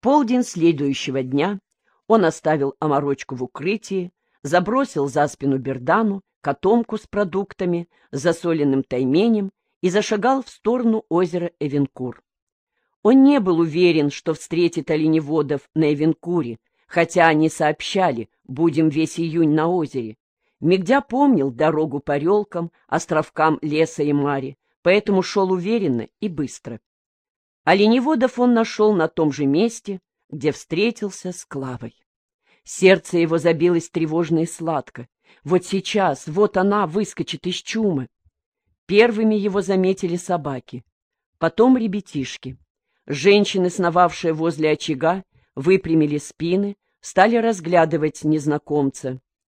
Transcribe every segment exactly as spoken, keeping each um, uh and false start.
полдень следующего дня он оставил Оморочку в укрытии, забросил за спину Бердану котомку с продуктами, засоленным тайменем и зашагал в сторону озера Эвенкур. Он не был уверен, что встретит оленеводов на Эвенкуре, хотя они сообщали: будем весь июнь на озере. Мигдя помнил дорогу по релкам, островкам леса и мари, поэтому шел уверенно и быстро. Оленеводов он нашел на том же месте, где встретился с Клавой. Сердце его забилось тревожно и сладко. Вот сейчас, вот она выскочит из чумы. Первыми его заметили собаки, потом ребятишки. Женщины, сновавшие возле очага, выпрямили спины, стали разглядывать незнакомца.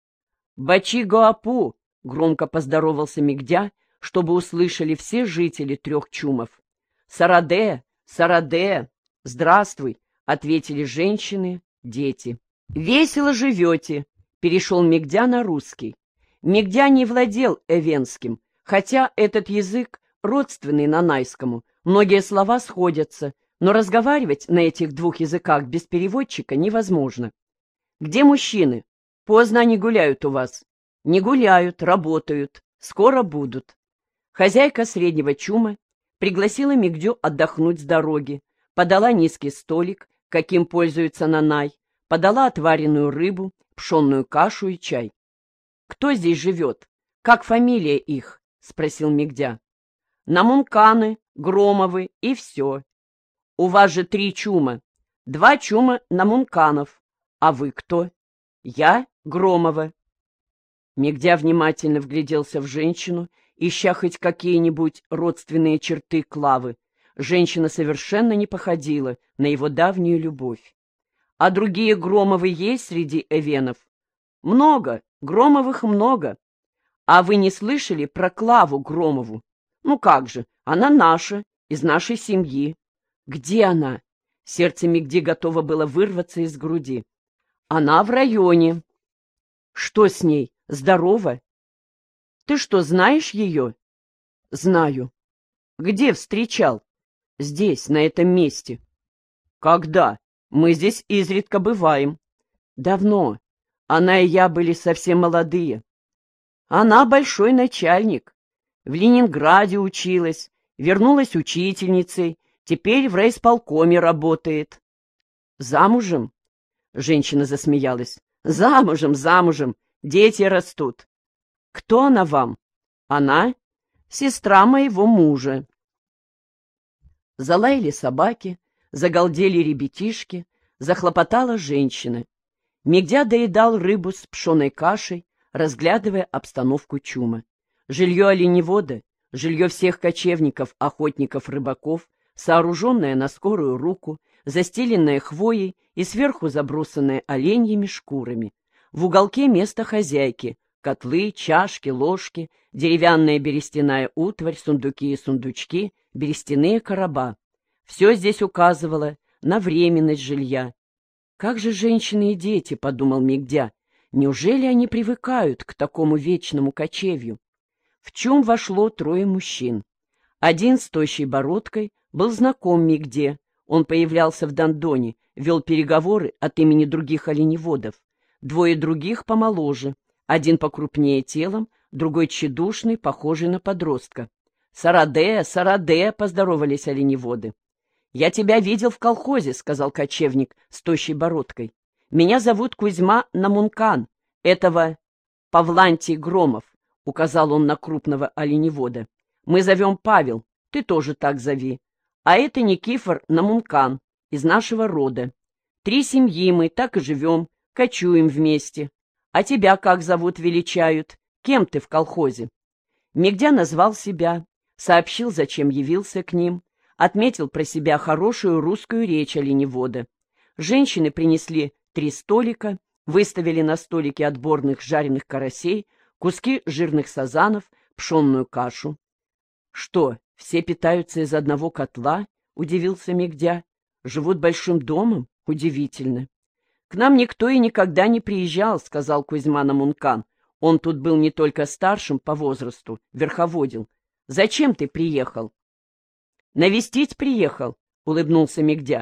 «Бачи-гоапу!» — громко поздоровался Мигдя, чтобы услышали все жители трех чумов. «Сараде! Сараде! Здравствуй!» — ответили женщины, дети. «Весело живете!» — перешел Мигдя на русский. Мигдя не владел эвенским, хотя этот язык родственный нанайскому, многие слова сходятся, но разговаривать на этих двух языках без переводчика невозможно. «Где мужчины? Поздно они гуляют у вас». «Не гуляют, работают. Скоро будут». Хозяйка среднего чума пригласила Мигдю отдохнуть с дороги, подала низкий столик, каким пользуется Нанай, подала отваренную рыбу, пшенную кашу и чай. «Кто здесь живет? Как фамилия их?» — спросил Мигдя. «Намунканы, Громовы и все. У вас же три чума. Два чума Намунканов. А вы кто?» «Я Громова». Мигдя внимательно вгляделся в женщину, ища хоть какие-нибудь родственные черты Клавы. Женщина совершенно не походила на его давнюю любовь. «А другие Громовы есть среди эвенов?» «Много, Громовых много. А вы не слышали про Клаву Громову?» «Ну как же, она наша, из нашей семьи». «Где она?» Сердце Мигди готово было вырваться из груди. «Она в районе». «Что с ней? Здорова?» «Ты что, знаешь ее?» «Знаю». «Где встречал?» «Здесь, на этом месте». «Когда? Мы здесь изредка бываем». «Давно. Она и я были совсем молодые». «Она большой начальник. В Ленинграде училась, вернулась учительницей, теперь в райисполкоме работает». «Замужем?» Женщина засмеялась. «Замужем, замужем. Дети растут». «Кто она вам?» «Она — сестра моего мужа». Залаяли собаки, загалдели ребятишки, захлопотала женщина. Мигдя доедал рыбу с пшеной кашей, разглядывая обстановку чума. Жилье оленевода, жилье всех кочевников, охотников, рыбаков, сооруженное на скорую руку, застеленное хвоей и сверху забросанное оленьими шкурами. В уголке место хозяйки — котлы, чашки, ложки, деревянная берестяная утварь, сундуки и сундучки, берестяные короба. Все здесь указывало на временность жилья. «Как же женщины и дети», — подумал Мигдя, — «неужели они привыкают к такому вечному кочевью?» В чум вошло трое мужчин. Один с тощей бородкой был знаком Мигде. Он появлялся в Дондоне, вел переговоры от имени других оленеводов. Двое других помоложе, один покрупнее телом, другой тщедушный, похожий на подростка. «Сараде, Сараде!» — поздоровались оленеводы. «Я тебя видел в колхозе», — сказал кочевник с тощей бородкой. «Меня зовут Кузьма Намункан, этого Павлантий Громов», — указал он на крупного оленевода. «Мы зовем Павел, ты тоже так зови. А это Никифор Намункан, из нашего рода. Три семьи мы, так и живем, кочуем вместе. А тебя как зовут, величают? Кем ты в колхозе?» Мигдя назвал себя, сообщил, зачем явился к ним, отметил про себя хорошую русскую речь оленевода. Женщины принесли три столика, выставили на столике отборных жареных карасей, куски жирных сазанов, пшенную кашу. «Что, все питаются из одного котла?» — удивился Мигдя. «Живут большим домом? Удивительно». «К нам никто и никогда не приезжал», — сказал Кузьма Намункан. «Он тут был не только старшим по возрасту, верховодил. Зачем ты приехал?» «Навестить приехал», — улыбнулся Мигдя.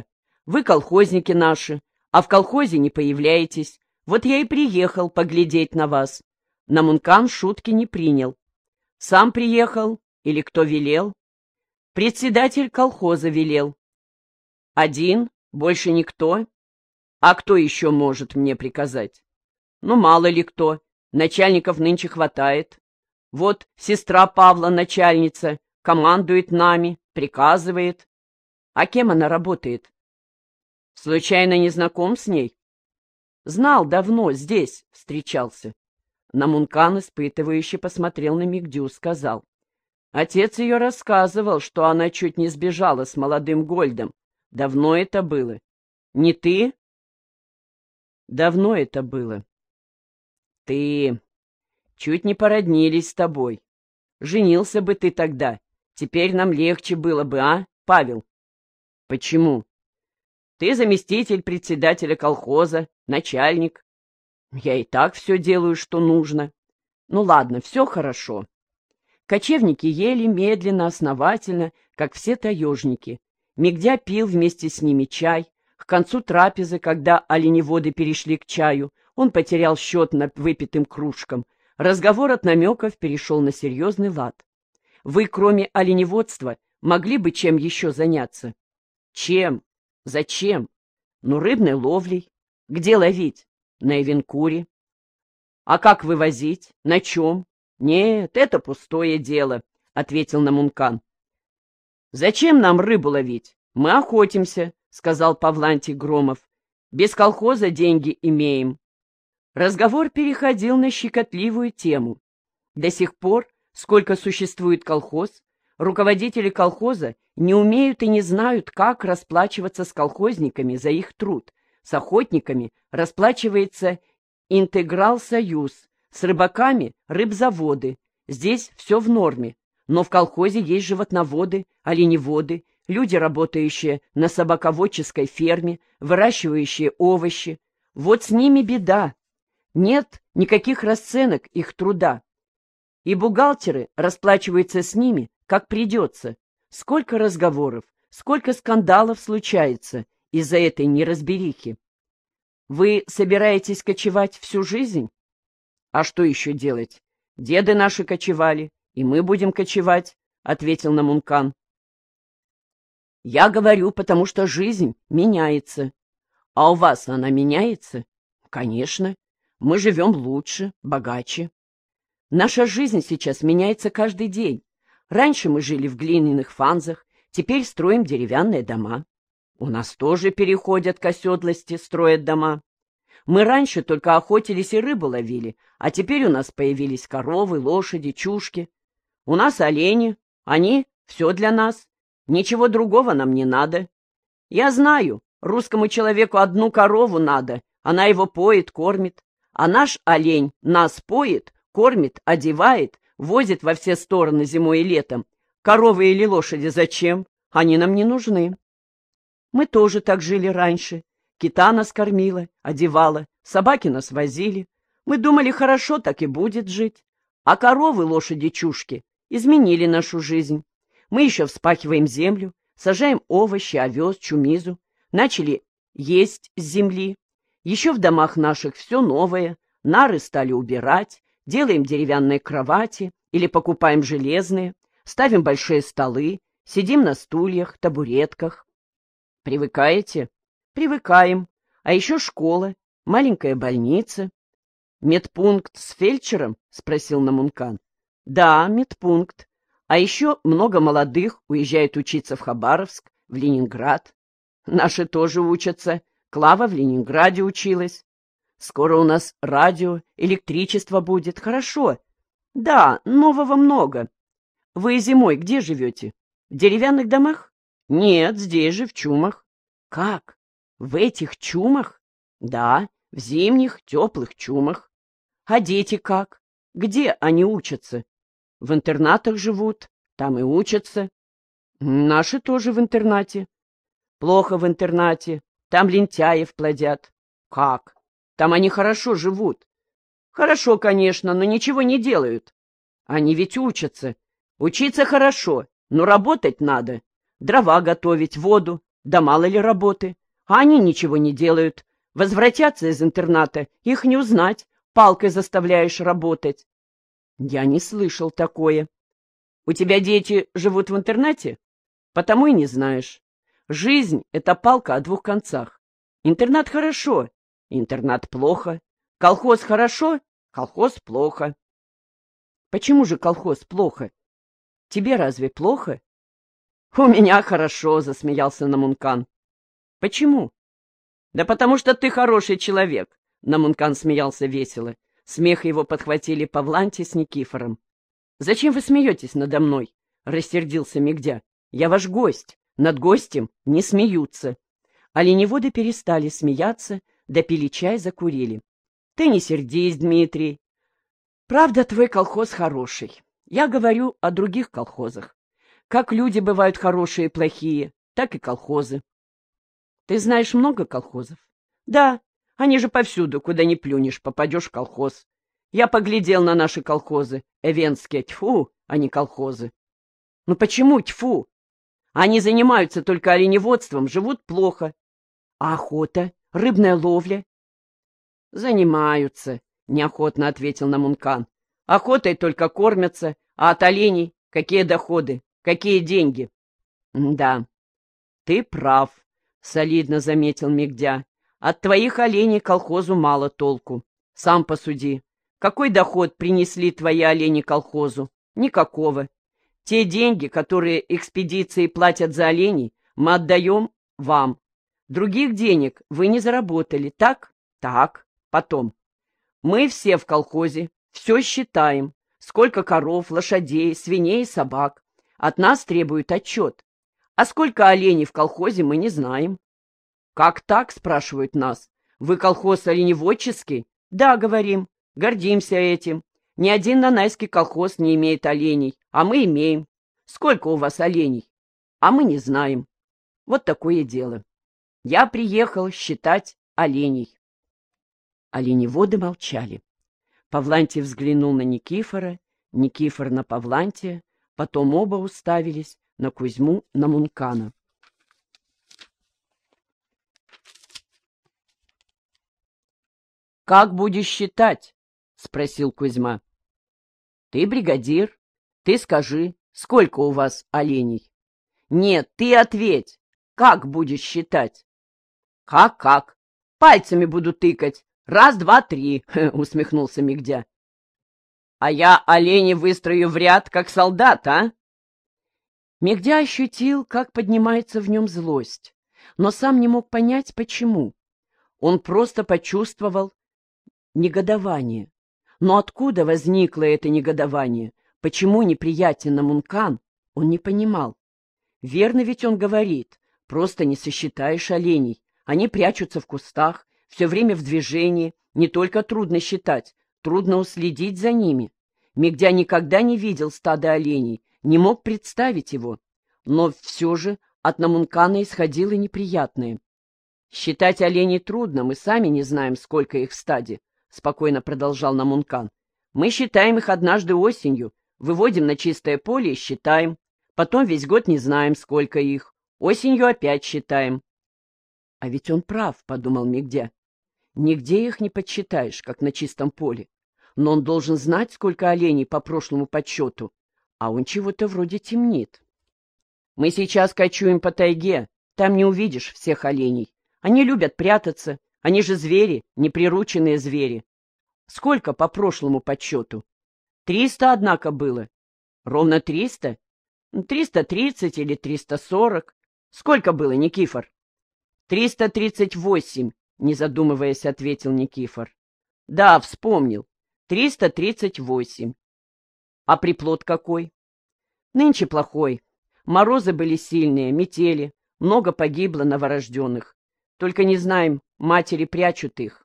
Вы колхозники наши, а в колхозе не появляетесь. Вот я и приехал поглядеть на вас. Намункан шутки не принял. Сам приехал или кто велел? Председатель колхоза велел. Один, больше никто. А кто еще может мне приказать? Ну, мало ли кто. Начальников нынче хватает. Вот сестра Павла, начальница, командует нами, приказывает. А кем она работает? Случайно не знаком с ней? Знал давно, здесь встречался. Намункан, испытывающе посмотрел на Мигдю, сказал. Отец ее рассказывал, что она чуть не сбежала с молодым Гольдом. Давно это было. Не ты? Давно это было. Ты... Чуть не породнились с тобой. Женился бы ты тогда. Теперь нам легче было бы, а, Павел? Почему? Ты заместитель председателя колхоза, начальник. Я и так все делаю, что нужно. Ну ладно, все хорошо. Кочевники ели медленно, основательно, как все таежники. Мигдя пил вместе с ними чай. К концу трапезы, когда оленеводы перешли к чаю, он потерял счет над выпитым кружкам. Разговор от намеков перешел на серьезный лад. Вы, кроме оленеводства, могли бы чем еще заняться? Чем? Зачем? Ну, рыбной ловлей. Где ловить? На Эвенкуре. А как вывозить? На чем? Нет, это пустое дело, — ответил Намункан. Зачем нам рыбу ловить? Мы охотимся, — сказал Павлантий Громов. Без колхоза деньги имеем. Разговор переходил на щекотливую тему. До сих пор, сколько существует колхоз, руководители колхоза не умеют и не знают, как расплачиваться с колхозниками за их труд. С охотниками расплачивается Интеграл-Союз, с рыбаками — рыбзаводы. Здесь все в норме, но в колхозе есть животноводы, оленеводы, люди, работающие на собаководческой ферме, выращивающие овощи. Вот с ними беда. Нет никаких расценок их труда. И бухгалтеры расплачиваются с ними, как придется. Сколько разговоров, сколько скандалов случается из-за этой неразберихи. Вы собираетесь кочевать всю жизнь? А что еще делать? Деды наши кочевали, и мы будем кочевать, — ответил Намункан. Я говорю, потому что жизнь меняется. А у вас она меняется? Конечно. Мы живем лучше, богаче. Наша жизнь сейчас меняется каждый день. Раньше мы жили в глиняных фанзах, теперь строим деревянные дома. У нас тоже переходят к оседлости, строят дома. Мы раньше только охотились и рыбу ловили, а теперь у нас появились коровы, лошади, чушки. У нас олени, они — все для нас. Ничего другого нам не надо. Я знаю, русскому человеку одну корову надо, она его поет, кормит. А наш олень нас поет, кормит, одевает, возит во все стороны зимой и летом. Коровы или лошади зачем? Они нам не нужны. Мы тоже так жили раньше. Кита нас кормила, одевала, собаки нас возили. Мы думали, хорошо так и будет жить. А коровы, лошади, чушки изменили нашу жизнь. Мы еще вспахиваем землю, сажаем овощи, овес, чумизу, начали есть с земли. Еще в домах наших все новое, нары стали убирать, делаем деревянные кровати или покупаем железные, ставим большие столы, сидим на стульях, табуретках. Привыкаете? Привыкаем. А еще школа, маленькая больница. Медпункт с фельдшером? Спросил Намункан. Да, медпункт. А еще много молодых уезжает учиться в Хабаровск, в Ленинград. Наши тоже учатся. Клава в Ленинграде училась. Скоро у нас радио, электричество будет. Хорошо. Да, нового много. Вы зимой где живете? В деревянных домах? Нет, здесь же, в чумах. Как? В этих чумах? Да, в зимних, теплых чумах. А дети как? Где они учатся? В интернатах живут, там и учатся. Наши тоже в интернате. Плохо в интернате. Там лентяев плодят. Как? Там они хорошо живут. Хорошо, конечно, но ничего не делают. Они ведь учатся. Учиться хорошо, но работать надо. Дрова готовить, воду. Да мало ли работы. А они ничего не делают. Возвратятся из интерната, их не узнать, палкой заставляешь работать. Я не слышал такое. У тебя дети живут в интернате? Потому и не знаешь. Жизнь — это палка о двух концах. Интернат хорошо, интернат плохо. Колхоз хорошо, колхоз плохо. Почему же колхоз плохо? Тебе разве плохо? У меня хорошо, засмеялся Намункан. Почему? Да потому что ты хороший человек. Намункан смеялся весело. Смех его подхватили Павлантий с Никифором. Зачем вы смеетесь надо мной? Рассердился Мигдя. Я ваш гость. Над гостем не смеются. Оленеводы перестали смеяться, допили чай, закурили. Ты не сердись, Дмитрий. Правда, твой колхоз хороший. Я говорю о других колхозах. Как люди бывают хорошие и плохие, так и колхозы. Ты знаешь много колхозов? Да, они же повсюду, куда ни плюнешь, попадешь в колхоз. Я поглядел на наши колхозы. Эвенские, тьфу, а не колхозы. Ну почему тьфу? Они занимаются только оленеводством, живут плохо. А охота, рыбная ловля? Занимаются, неохотно ответил Намункан. Охотой только кормятся, а от оленей какие доходы, какие деньги? Да, ты прав, солидно заметил Мигдя. От твоих оленей колхозу мало толку. Сам посуди. Какой доход принесли твои олени колхозу? Никакого. Те деньги, которые экспедиции платят за оленей, мы отдаем вам. Других денег вы не заработали, так? Так. Потом. Мы все в колхозе, все считаем. Сколько коров, лошадей, свиней и собак. От нас требуют отчет. А сколько оленей в колхозе, мы не знаем. Как так, спрашивают нас. Вы колхоз оленеводческий? Да, говорим. Гордимся этим. Ни один нанайский колхоз не имеет оленей, а мы имеем. Сколько у вас оленей? А мы не знаем. Вот такое дело. Я приехал считать оленей. Оленеводы молчали. Павлантий взглянул на Никифора, Никифор на Павлантия, потом оба уставились на Кузьму Намункана. «Как будешь считать?» — спросил Кузьма. «Ты бригадир, ты скажи, сколько у вас оленей?» «Нет, ты ответь, как будешь считать?» «Как-как? Пальцами буду тыкать. Раз, два, три», — усмехнулся Мигдя. «А я оленей выстрою в ряд, как солдат, а?» Мигдя ощутил, как поднимается в нем злость, но сам не мог понять, почему. Он просто почувствовал негодование. Но откуда возникло это негодование? Почему неприятен Намункан? Он не понимал. Верно ведь он говорит, просто не сосчитаешь оленей. Они прячутся в кустах, все время в движении. Не только трудно считать, трудно уследить за ними. Мигдя никогда не видел стада оленей, не мог представить его. Но все же от Намункана исходило неприятное. «Считать оленей трудно, мы сами не знаем, сколько их в стаде», — спокойно продолжал Намункан. «Мы считаем их однажды осенью, выводим на чистое поле и считаем. Потом весь год не знаем, сколько их. Осенью опять считаем». «А ведь он прав», — подумал Мигдя. «Нигде их не подсчитаешь, как на чистом поле. Но он должен знать, сколько оленей по прошлому подсчету. А он чего-то вроде темнит. Мы сейчас кочуем по тайге, там не увидишь всех оленей. Они любят прятаться, они же звери, неприрученные звери. Сколько по прошлому подсчету? Триста, однако, было. Ровно триста? Триста тридцать или триста сорок. Сколько было, Никифор? Триста тридцать восемь, не задумываясь, ответил Никифор. Да, вспомнил. Триста тридцать восемь. А приплод какой? Нынче плохой. Морозы были сильные, метели, много погибло новорожденных. Только не знаем, матери прячут их.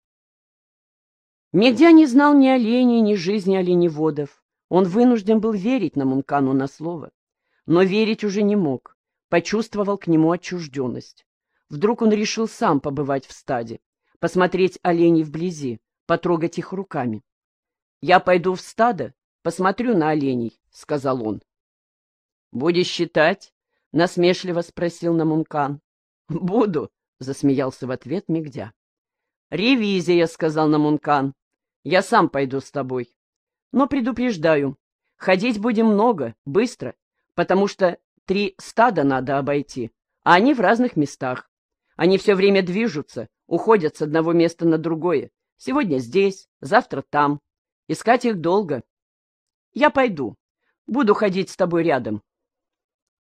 Мигдя не знал ни оленей, ни жизни оленеводов. Он вынужден был верить Намункану на слово. Но верить уже не мог, почувствовал к нему отчужденность. Вдруг он решил сам побывать в стаде, посмотреть оленей вблизи, потрогать их руками. «Я пойду в стадо, посмотрю на оленей», — сказал он. «Будешь считать?» — насмешливо спросил Намункан. «Буду», — засмеялся в ответ Мигдя. «Ревизия», — сказал Намункан. «Я сам пойду с тобой. Но предупреждаю, ходить будем много, быстро, потому что три стада надо обойти, а они в разных местах. Они все время движутся, уходят с одного места на другое. Сегодня здесь, завтра там. Искать их долго. Я пойду, буду ходить с тобой рядом,